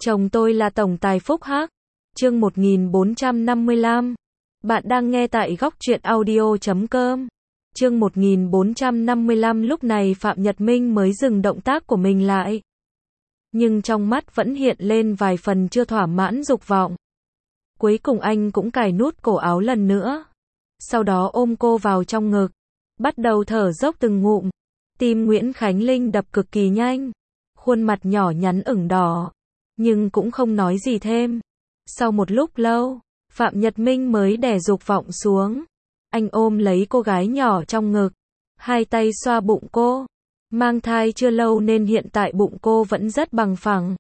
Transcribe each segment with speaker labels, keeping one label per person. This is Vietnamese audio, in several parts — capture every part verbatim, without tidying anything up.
Speaker 1: Chồng tôi là tổng tài Phúc Hắc. Chương một nghìn bốn trăm năm mươi lăm. Bạn đang nghe tại góc truyện audio chấm com. Chương một nghìn bốn trăm năm mươi lăm. Lúc này Phạm Nhật Minh mới dừng động tác của mình lại. Nhưng trong mắt vẫn hiện lên vài phần chưa thỏa mãn dục vọng. Cuối cùng anh cũng cài nút cổ áo lần nữa. Sau đó ôm cô vào trong ngực. Bắt đầu thở dốc từng ngụm. Tim Nguyễn Khánh Linh đập cực kỳ nhanh. Khuôn mặt nhỏ nhắn ửng đỏ. Nhưng cũng không nói gì thêm. Sau một lúc lâu, Phạm Nhật Minh mới đè dục vọng xuống. Anh ôm lấy cô gái nhỏ trong ngực. Hai tay xoa bụng cô. Mang thai chưa lâu nên hiện tại bụng cô vẫn rất bằng phẳng.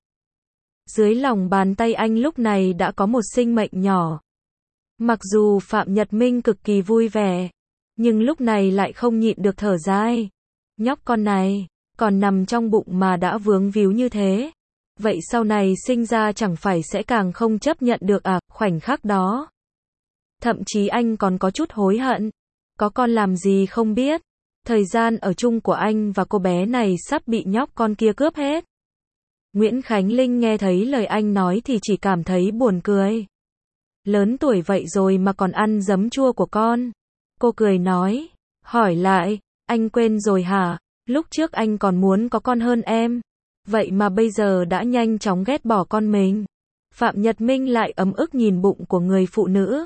Speaker 1: Dưới lòng bàn tay anh lúc này đã có một sinh mệnh nhỏ. Mặc dù Phạm Nhật Minh cực kỳ vui vẻ, nhưng lúc này lại không nhịn được thở dài. Nhóc con này, còn nằm trong bụng mà đã vướng víu như thế. Vậy sau này sinh ra chẳng phải sẽ càng không chấp nhận được à? Khoảnh khắc đó. Thậm chí anh còn có chút hối hận. Có con làm gì không biết. Thời gian ở chung của anh và cô bé này sắp bị nhóc con kia cướp hết. Nguyễn Khánh Linh nghe thấy lời anh nói thì chỉ cảm thấy buồn cười. Lớn tuổi vậy rồi mà còn ăn giấm chua của con. Cô cười nói. Hỏi lại, anh quên rồi hả? Lúc trước anh còn muốn có con hơn em. Vậy mà bây giờ đã nhanh chóng ghét bỏ con mình. Phạm Nhật Minh lại ấm ức nhìn bụng của người phụ nữ.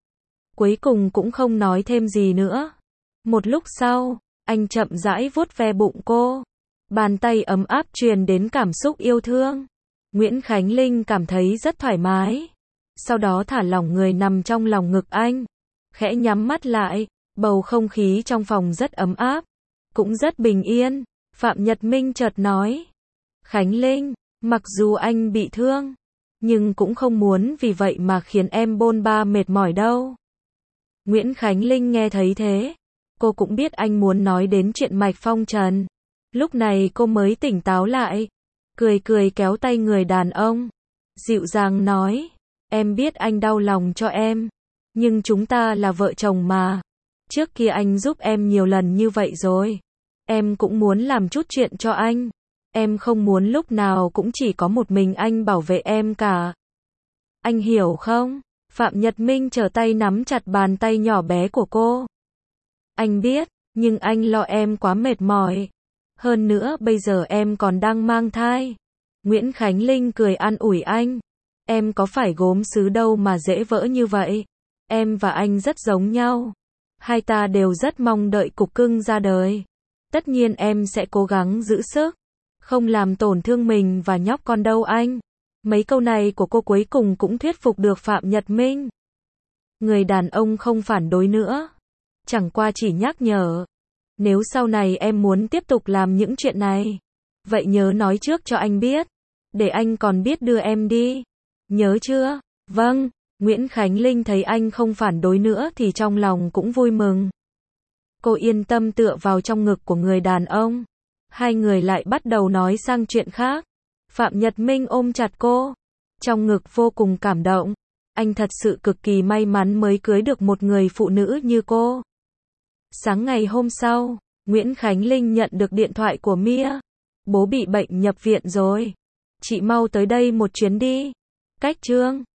Speaker 1: Cuối cùng cũng không nói thêm gì nữa. Một lúc sau, anh chậm rãi vuốt ve bụng cô. Bàn tay ấm áp truyền đến cảm xúc yêu thương. Nguyễn Khánh Linh cảm thấy rất thoải mái. Sau đó thả lỏng người nằm trong lòng ngực anh. Khẽ nhắm mắt lại, bầu không khí trong phòng rất ấm áp. Cũng rất bình yên. Phạm Nhật Minh chợt nói. Khánh Linh, mặc dù anh bị thương, nhưng cũng không muốn vì vậy mà khiến em bôn ba mệt mỏi đâu. Nguyễn Khánh Linh nghe thấy thế. Cô cũng biết anh muốn nói đến chuyện Mạch Phong Trần. Lúc này cô mới tỉnh táo lại. Cười cười kéo tay người đàn ông. Dịu dàng nói. Em biết anh đau lòng cho em. Nhưng chúng ta là vợ chồng mà. Trước kia anh giúp em nhiều lần như vậy rồi. Em cũng muốn làm chút chuyện cho anh. Em không muốn lúc nào cũng chỉ có một mình anh bảo vệ em cả. Anh hiểu không? Phạm Nhật Minh trở tay nắm chặt bàn tay nhỏ bé của cô. Anh biết, nhưng anh lo em quá mệt mỏi. Hơn nữa bây giờ em còn đang mang thai. Nguyễn Khánh Linh cười an ủi anh. Em có phải gốm sứ đâu mà dễ vỡ như vậy. Em và anh rất giống nhau. Hai ta đều rất mong đợi cục cưng ra đời. Tất nhiên em sẽ cố gắng giữ sức. Không làm tổn thương mình và nhóc con đâu anh. Mấy câu này của cô cuối cùng cũng thuyết phục được Phạm Nhật Minh. Người đàn ông không phản đối nữa. Chẳng qua chỉ nhắc nhở. Nếu sau này em muốn tiếp tục làm những chuyện này, vậy nhớ nói trước cho anh biết. Để anh còn biết đưa em đi. Nhớ chưa? Vâng. Nguyễn Khánh Linh thấy anh không phản đối nữa thì trong lòng cũng vui mừng. Cô yên tâm tựa vào trong ngực của người đàn ông. Hai người lại bắt đầu nói sang chuyện khác. Phạm Nhật Minh ôm chặt cô. Trong ngực vô cùng cảm động. Anh thật sự cực kỳ may mắn mới cưới được một người phụ nữ như cô. Sáng ngày hôm sau, Nguyễn Khánh Linh nhận được điện thoại của Mia. Bố bị bệnh nhập viện rồi. Chị mau tới đây một chuyến đi. Cách Trương.